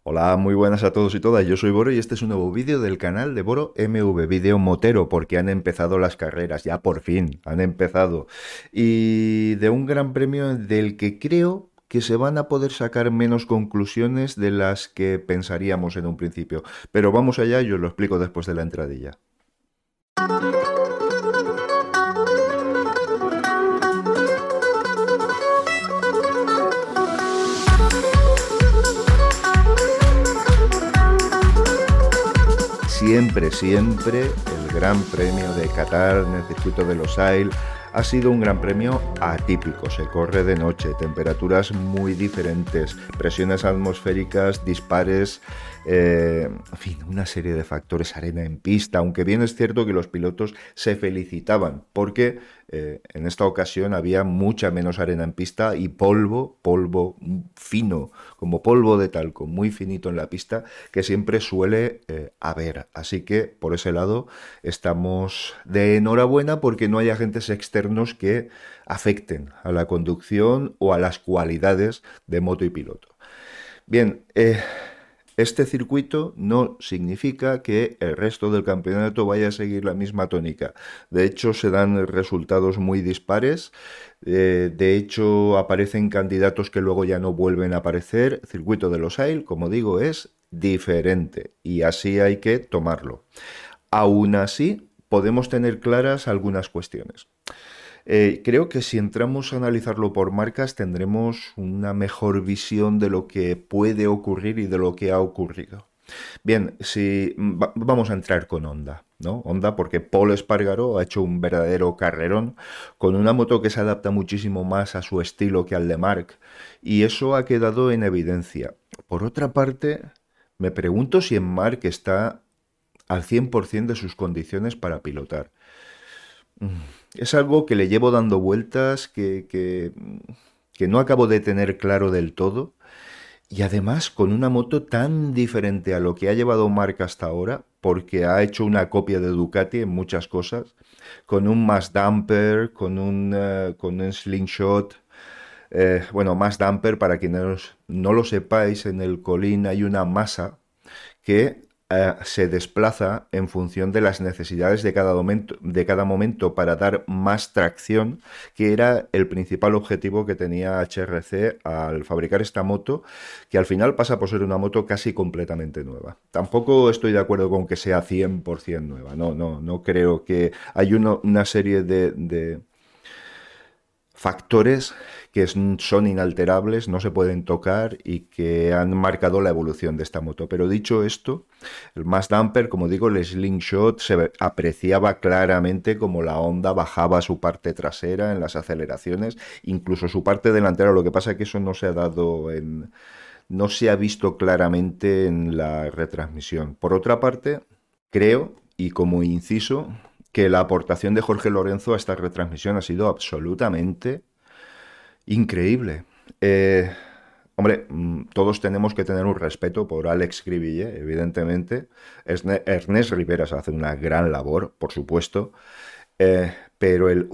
Hola, muy buenas a todos y todas. Yo soy Boro y este es un nuevo vídeo del canal de Boro MV, vídeo motero, porque han empezado las carreras, ya por fin, han empezado. Y de un gran premio del que creo que se van a poder sacar menos conclusiones de las que pensaríamos en un principio. Pero vamos allá y os lo explico después de la entradilla. Siempre, el Gran Premio de Qatar en el circuito de Losail ha sido un gran premio atípico. Se corre de noche, temperaturas muy diferentes, presiones atmosféricas dispares, en fin, una serie de factores, arena en pista, aunque bien es cierto que los pilotos se felicitaban porque en esta ocasión había mucha menos arena en pista y polvo fino, como polvo de talco, muy finito en la pista, que siempre suele haber. Así que por ese lado estamos de enhorabuena porque no hay agentes externos que afecten a la conducción o a las cualidades de moto y piloto. Bien, este circuito no significa que el resto del campeonato vaya a seguir la misma tónica. De hecho, se dan resultados muy dispares. De hecho, aparecen candidatos que luego ya no vuelven a aparecer. El circuito de Losail, como digo, es diferente y así hay que tomarlo. Aún así, podemos tener claras algunas cuestiones. Creo que si entramos a analizarlo por marcas tendremos una mejor visión de lo que puede ocurrir y de lo que ha ocurrido. Bien, si vamos a entrar con Honda, ¿no? Honda porque Paul Espargaró ha hecho un verdadero carrerón con una moto que se adapta muchísimo más a su estilo que al de Marc y eso ha quedado en evidencia. Por otra parte, me pregunto si en Marc está al 100% de sus condiciones para pilotar. Es algo que le llevo dando vueltas, que no acabo de tener claro del todo. Y además con una moto tan diferente a lo que ha llevado Marc hasta ahora, porque ha hecho una copia de Ducati en muchas cosas, con un mass damper, con un slingshot. Bueno, mass damper, para quienes no lo sepáis, en el Colín hay una masa que se desplaza en función de las necesidades de cada momento para dar más tracción, que era el principal objetivo que tenía HRC al fabricar esta moto, que al final pasa por ser una moto casi completamente nueva. Tampoco estoy de acuerdo con que sea 100% nueva, no creo que hay una serie de factores que son inalterables, no se pueden tocar y que han marcado la evolución de esta moto. Pero dicho esto, el mass damper, como digo, el slingshot se apreciaba claramente como la Honda bajaba su parte trasera en las aceleraciones, incluso su parte delantera. Lo que pasa es que eso no se ha dado en, no se ha visto claramente en la retransmisión. Por otra parte, creo, y como inciso, que la aportación de Jorge Lorenzo a esta retransmisión ha sido absolutamente increíble. Hombre, todos tenemos que tener un respeto por Alex Cribillé, evidentemente. Ernest Rivera hace una gran labor, por supuesto. Pero el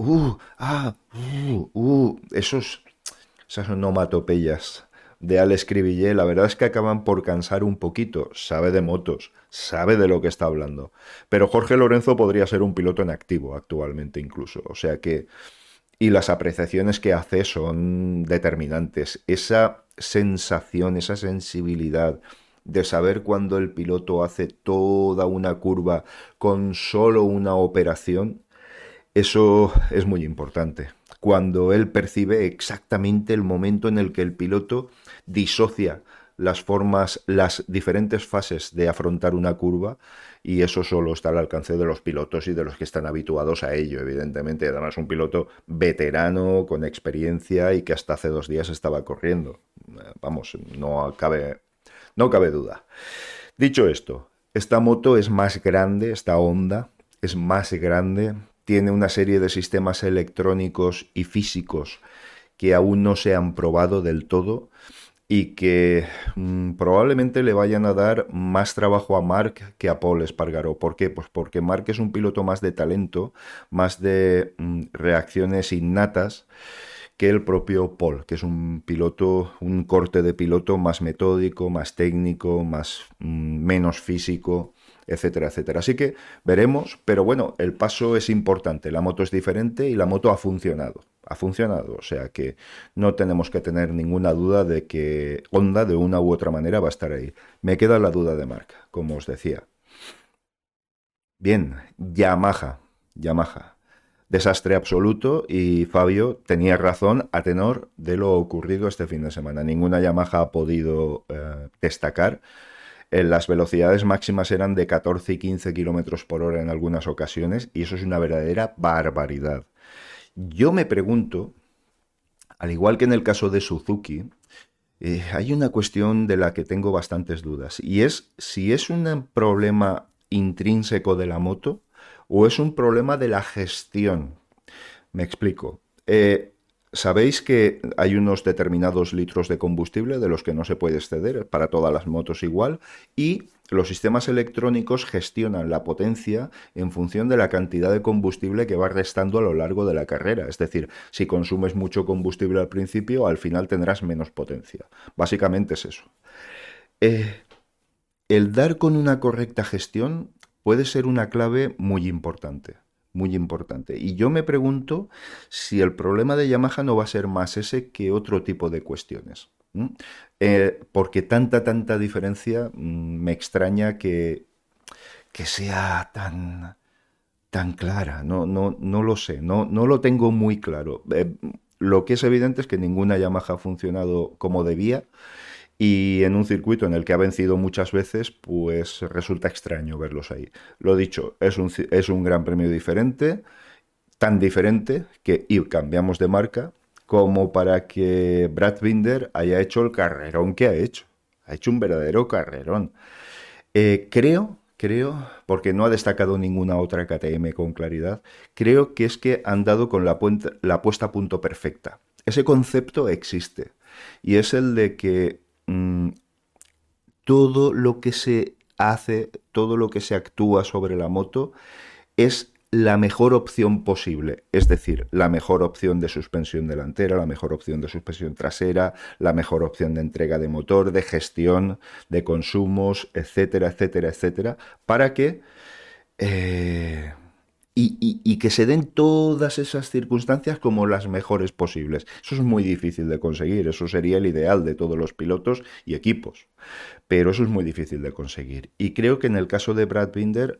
esas onomatopeyas de Alex Cribillé, la verdad es que acaban por cansar un poquito. Sabe de motos, sabe de lo que está hablando. Pero Jorge Lorenzo podría ser un piloto en activo actualmente incluso. O sea que y las apreciaciones que hace son determinantes. Esa sensación, esa sensibilidad de saber cuando el piloto hace toda una curva con solo una operación, eso es muy importante. Cuando él percibe exactamente el momento en el que el piloto disocia las formas, las diferentes fases de afrontar una curva, y eso solo está al alcance de los pilotos y de los que están habituados a ello, evidentemente. Además, un piloto veterano, con experiencia y que hasta hace 2 días estaba corriendo. Vamos, no cabe duda. Dicho esto, esta moto es más grande, esta Honda es más grande, tiene una serie de sistemas electrónicos y físicos que aún no se han probado del todo y que probablemente le vayan a dar más trabajo a Marc que a Paul Espargaró. ¿Por qué? Pues porque Marc es un piloto más de talento, más de reacciones innatas, que el propio Paul, que es un piloto, un corte de piloto más metódico, más técnico, menos físico, etcétera, etcétera. Así que veremos, pero bueno, el paso es importante, la moto es diferente y la moto ha funcionado, o sea que no tenemos que tener ninguna duda de que Honda de una u otra manera va a estar ahí. Me queda la duda de marca, como os decía. Bien, Yamaha. Desastre absoluto y Fabio tenía razón a tenor de lo ocurrido este fin de semana. Ninguna Yamaha ha podido destacar. Las velocidades máximas eran de 14 y 15 kilómetros por hora en algunas ocasiones y eso es una verdadera barbaridad. Yo me pregunto, al igual que en el caso de Suzuki, hay una cuestión de la que tengo bastantes dudas y es si es un problema intrínseco de la moto o es un problema de la gestión. Me explico. Sabéis que hay unos determinados litros de combustible de los que no se puede exceder para todas las motos igual y los sistemas electrónicos gestionan la potencia en función de la cantidad de combustible que va restando a lo largo de la carrera. Es decir, si consumes mucho combustible al principio, al final tendrás menos potencia. Básicamente es eso. Eh, el dar con una correcta gestión puede ser una clave muy importante. Muy importante. Y yo me pregunto si el problema de Yamaha no va a ser más ese que otro tipo de cuestiones. Porque tanta diferencia me extraña que sea tan clara. No lo sé, no lo tengo muy claro. Lo que es evidente es que ninguna Yamaha ha funcionado como debía. Y en un circuito en el que ha vencido muchas veces, pues resulta extraño verlos ahí. Lo dicho, es un gran premio diferente, tan diferente que y cambiamos de marca como para que Brad Binder haya hecho el carrerón que ha hecho. Ha hecho un verdadero carrerón. Creo, porque no ha destacado ninguna otra KTM con claridad, creo que es que han dado con la puesta a punto perfecta. Ese concepto existe y es el de que todo lo que se hace, todo lo que se actúa sobre la moto es la mejor opción posible, es decir, la mejor opción de suspensión delantera, la mejor opción de suspensión trasera, la mejor opción de entrega de motor, de gestión, de consumos, etcétera, etcétera, etcétera, para que y que se den todas esas circunstancias como las mejores posibles. Eso es muy difícil de conseguir, eso sería el ideal de todos los pilotos y equipos, pero eso es muy difícil de conseguir. Y creo que en el caso de Brad Binder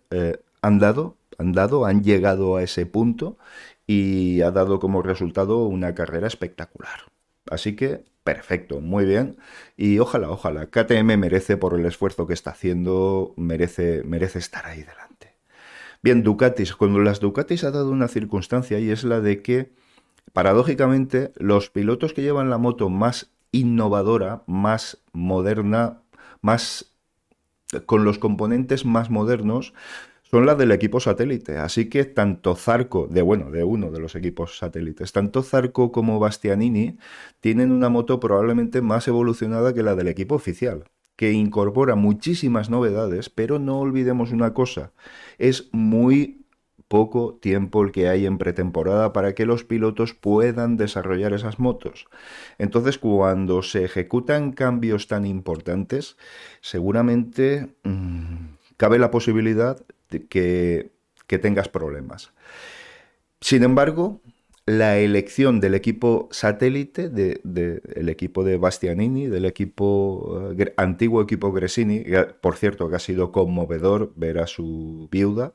han llegado a ese punto y ha dado como resultado una carrera espectacular. Así que, perfecto, muy bien. Y ojalá, KTM merece por el esfuerzo que está haciendo, merece estar ahí delante. Bien, Ducatis. Cuando las Ducatis ha dado una circunstancia y es la de que, paradójicamente, los pilotos que llevan la moto más innovadora, más moderna, más con los componentes más modernos, son las del equipo satélite. Así que tanto Zarco, de uno de los equipos satélites, tanto Zarco como Bastianini tienen una moto probablemente más evolucionada que la del equipo oficial, que incorpora muchísimas novedades, pero no olvidemos una cosa, es muy poco tiempo el que hay en pretemporada para que los pilotos puedan desarrollar esas motos. Entonces, cuando se ejecutan cambios tan importantes, seguramente cabe la posibilidad de que tengas problemas. Sin embargo, la elección del equipo satélite, del equipo de Bastianini, del antiguo equipo Gresini, por cierto que ha sido conmovedor ver a su viuda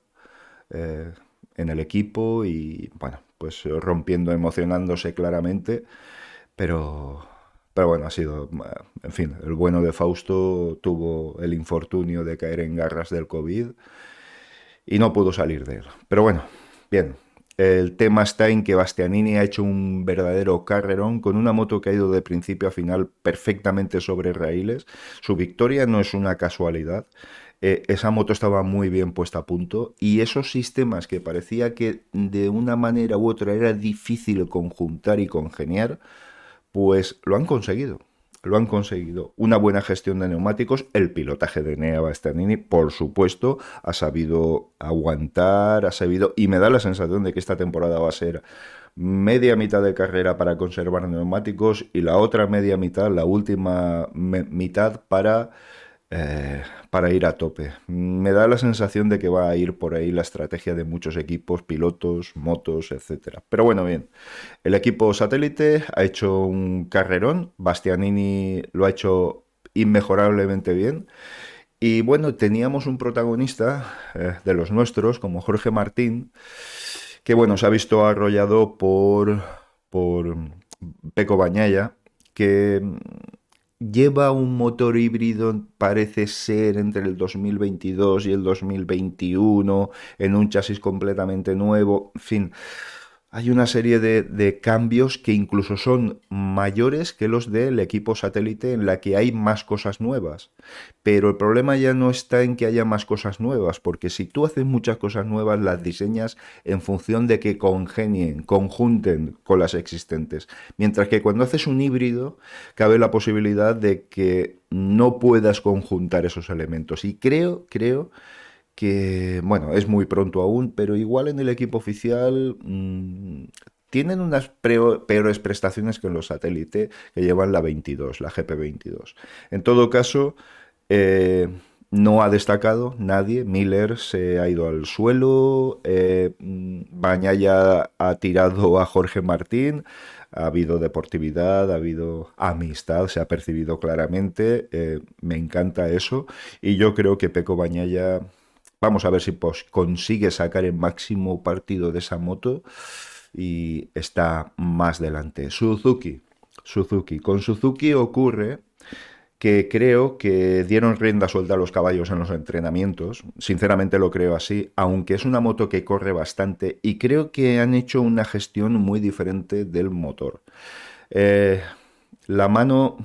en el equipo y, bueno, pues rompiendo, emocionándose claramente, pero bueno, ha sido, en fin, el bueno de Fausto tuvo el infortunio de caer en garras del COVID y no pudo salir de él. Pero bueno, bien. El tema está en que Bastianini ha hecho un verdadero carrerón con una moto que ha ido de principio a final perfectamente sobre raíles. Su victoria no es una casualidad. Esa moto estaba muy bien puesta a punto y esos sistemas que parecía que de una manera u otra era difícil conjuntar y congeniar, pues lo han conseguido. Lo han conseguido. Una buena gestión de neumáticos, el pilotaje de Enea Bastianini, por supuesto, ha sabido aguantar, y me da la sensación de que esta temporada va a ser media mitad de carrera para conservar neumáticos y la otra media mitad, la última mitad para ir a tope. Me da la sensación de que va a ir por ahí la estrategia de muchos equipos, pilotos, motos, etcétera. Pero bueno, bien. El equipo satélite ha hecho un carrerón. Bastianini lo ha hecho inmejorablemente bien. Y bueno, teníamos un protagonista de los nuestros, como Jorge Martín, que bueno, se ha visto arrollado por Peco Bañaya, que lleva un motor híbrido, parece ser, entre el 2022 y el 2021, en un chasis completamente nuevo. En fin, hay una serie de cambios que incluso son mayores que los del equipo satélite, en la que hay más cosas nuevas. Pero el problema ya no está en que haya más cosas nuevas, porque si tú haces muchas cosas nuevas, las diseñas en función de que congenien, conjunten con las existentes. Mientras que cuando haces un híbrido, cabe la posibilidad de que no puedas conjuntar esos elementos. Y creo que, bueno, es muy pronto aún, pero igual en el equipo oficial tienen unas peores prestaciones que en los satélite, que llevan la 22, la GP22. En todo caso, eh, no ha destacado nadie. Miller se ha ido al suelo, Bañaya ha tirado a Jorge Martín. Ha habido deportividad, ha habido amistad, se ha percibido claramente. Me encanta eso. Y yo creo que Peco Bañaya, vamos a ver si consigue sacar el máximo partido de esa moto y está más delante. Suzuki. Con Suzuki ocurre que creo que dieron rienda suelta a los caballos en los entrenamientos. Sinceramente lo creo así, aunque es una moto que corre bastante y creo que han hecho una gestión muy diferente del motor. Eh, la mano...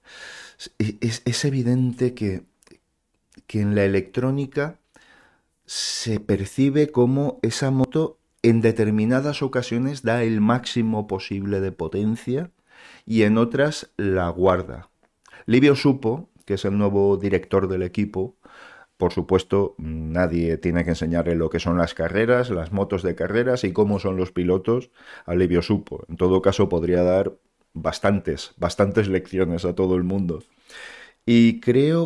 Es evidente que en la electrónica se percibe como esa moto en determinadas ocasiones da el máximo posible de potencia y en otras la guarda. Livio Supo, que es el nuevo director del equipo, por supuesto, nadie tiene que enseñarle lo que son las carreras, las motos de carreras y cómo son los pilotos a Livio Supo. En todo caso, podría dar bastantes lecciones a todo el mundo. Y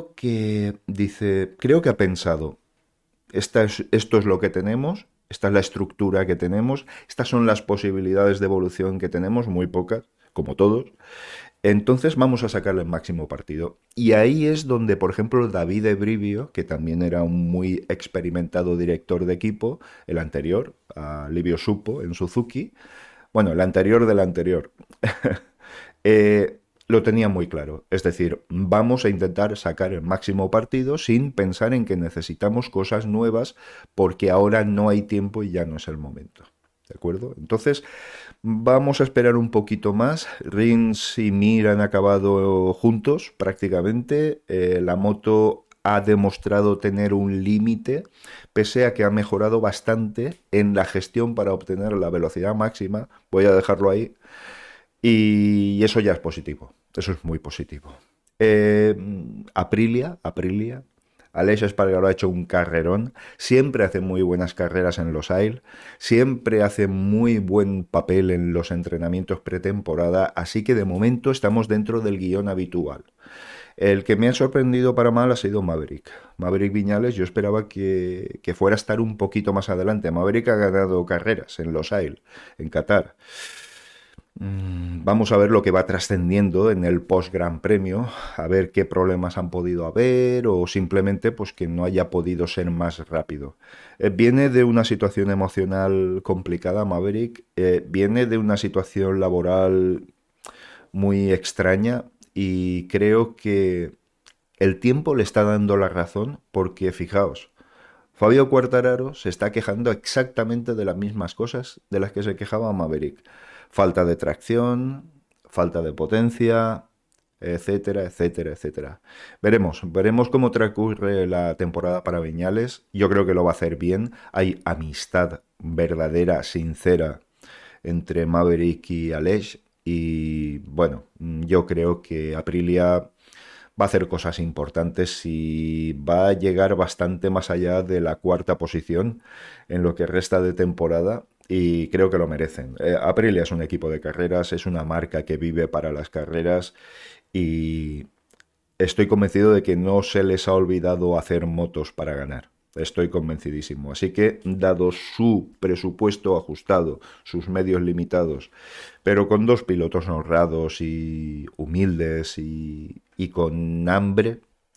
creo que ha pensado, esto es lo que tenemos, esta es la estructura que tenemos, estas son las posibilidades de evolución que tenemos, muy pocas, como todos. Entonces vamos a sacarle el máximo partido. Y ahí es donde, por ejemplo, David Ebrivio, que también era un muy experimentado director de equipo, el anterior, a Livio Supo en Suzuki, bueno, el anterior del anterior, lo tenía muy claro. Es decir, vamos a intentar sacar el máximo partido sin pensar en que necesitamos cosas nuevas porque ahora no hay tiempo y ya no es el momento. ¿De acuerdo? Entonces, vamos a esperar un poquito más. Rins y Mir han acabado juntos prácticamente. La moto ha demostrado tener un límite, pese a que ha mejorado bastante en la gestión para obtener la velocidad máxima. Voy a dejarlo ahí. Y eso ya es positivo. Eso es muy positivo. Aprilia. Aleix Espargaró ha hecho un carrerón. Siempre hace muy buenas carreras en los Losail. Siempre hace muy buen papel en los entrenamientos pretemporada. Así que de momento estamos dentro del guión habitual. El que me ha sorprendido para mal ha sido Maverick. Maverick Viñales, yo esperaba que fuera a estar un poquito más adelante. Maverick ha ganado carreras en los Losail, en Qatar. Vamos a ver lo que va trascendiendo en el post-Gran Premio, a ver qué problemas han podido haber o simplemente pues que no haya podido ser más rápido. Viene de una situación emocional complicada, Maverick, viene de una situación laboral muy extraña y creo que el tiempo le está dando la razón porque, fijaos, Fabio Quartararo se está quejando exactamente de las mismas cosas de las que se quejaba Maverick. Falta de tracción, falta de potencia, etcétera, etcétera, etcétera. Veremos cómo transcurre la temporada para Viñales. Yo creo que lo va a hacer bien. Hay amistad verdadera, sincera entre Maverick y Aleix. Y bueno, yo creo que Aprilia va a hacer cosas importantes y va a llegar bastante más allá de la cuarta posición en lo que resta de temporada. y creo que lo merecen. Aprilia es un equipo de carreras, es una marca que vive para las carreras y estoy convencido de que no se les ha olvidado hacer motos para ganar. Estoy convencidísimo. Así que, dado su presupuesto ajustado, sus medios limitados, pero con dos pilotos honrados y humildes y con hambre,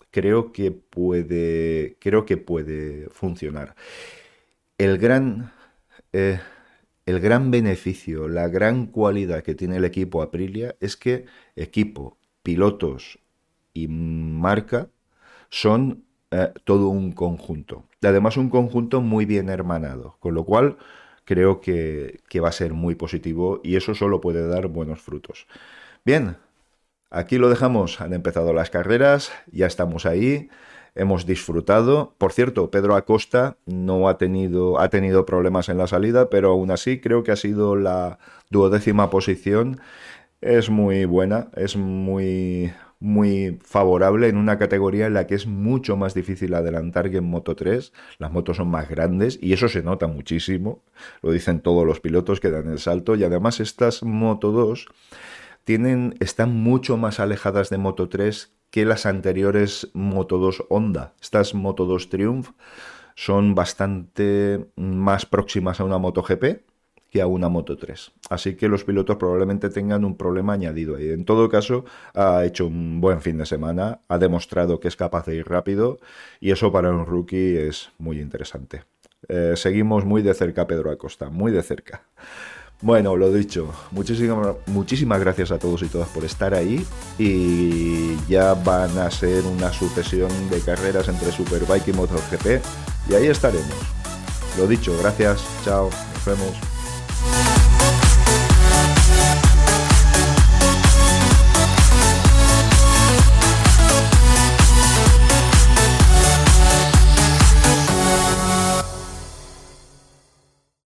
creo que puede funcionar. El gran, eh, el gran beneficio, la gran cualidad que tiene el equipo Aprilia es que equipo, pilotos y marca son todo un conjunto. Además, un conjunto muy bien hermanado, con lo cual creo que va a ser muy positivo y eso solo puede dar buenos frutos. Bien, aquí lo dejamos. Han empezado las carreras, ya estamos ahí. Hemos disfrutado. Por cierto, Pedro Acosta no ha tenido problemas en la salida, pero aún así creo que ha sido la 12ª posición. Es muy buena, es muy favorable en una categoría en la que es mucho más difícil adelantar que en Moto 3. Las motos son más grandes y eso se nota muchísimo. Lo dicen todos los pilotos que dan el salto. Y además estas Moto 2 están mucho más alejadas de Moto 3 que las anteriores Moto 2 Honda. Estas Moto 2 Triumph son bastante más próximas a una MotoGP que a una Moto 3. Así que los pilotos probablemente tengan un problema añadido ahí. En todo caso, ha hecho un buen fin de semana, ha demostrado que es capaz de ir rápido y eso para un rookie es muy interesante. Seguimos muy de cerca a Pedro Acosta, muy de cerca. Bueno, lo dicho, muchísimas gracias a todos y todas por estar ahí y ya van a ser una sucesión de carreras entre Superbike y MotoGP y ahí estaremos. Lo dicho, gracias, chao, nos vemos.